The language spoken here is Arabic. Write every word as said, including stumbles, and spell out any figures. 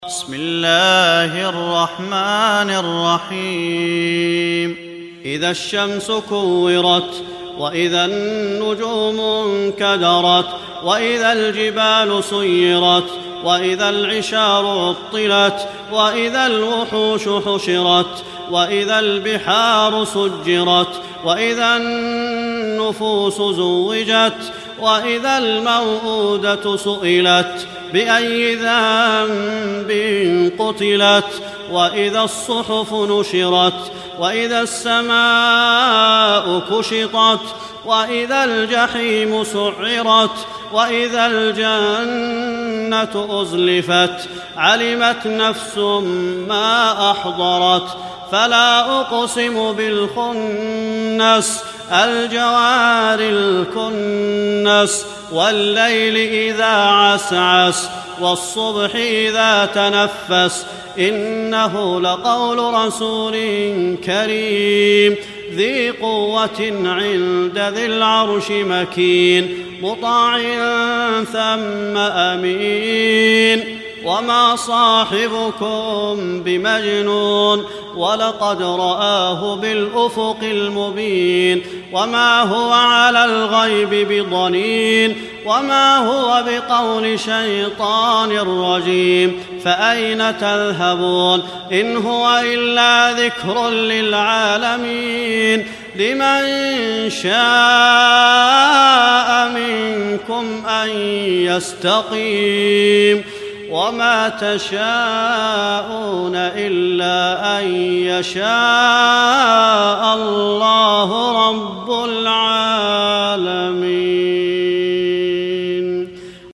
بسم الله الرحمن الرحيم إذا الشمس كورت وإذا النجوم انكدرت وإذا الجبال سيرت وإذا العشار عطلت وإذا الوحوش حشرت وإذا البحار سجرت وإذا النفوس زوجت وإذا الموءودة سئلت بأي ذنب قتلت وإذا الصحف نشرت وإذا السماء كشطت وإذا الجحيم سعرت وإذا الجنة أزلفت علمت نفس ما أحضرت فلا أقسم بالخنس الجوار الكنس والليل إذا عسعس والصبح إذا تنفس إنه لقول رسول كريم ذي قوة عند ذي العرش مكين مطاع ثم أمين وما صاحبكم بمجنون ولقد رآه بالأفق المبين وما هو على الغيب بضنين وما هو بقول شيطان رجيم فأين تذهبون إن هو إلا ذكر للعالمين لمن شاء منكم أن يستقيم وما تشاءون إلا أن يشاء الله رب العالمين.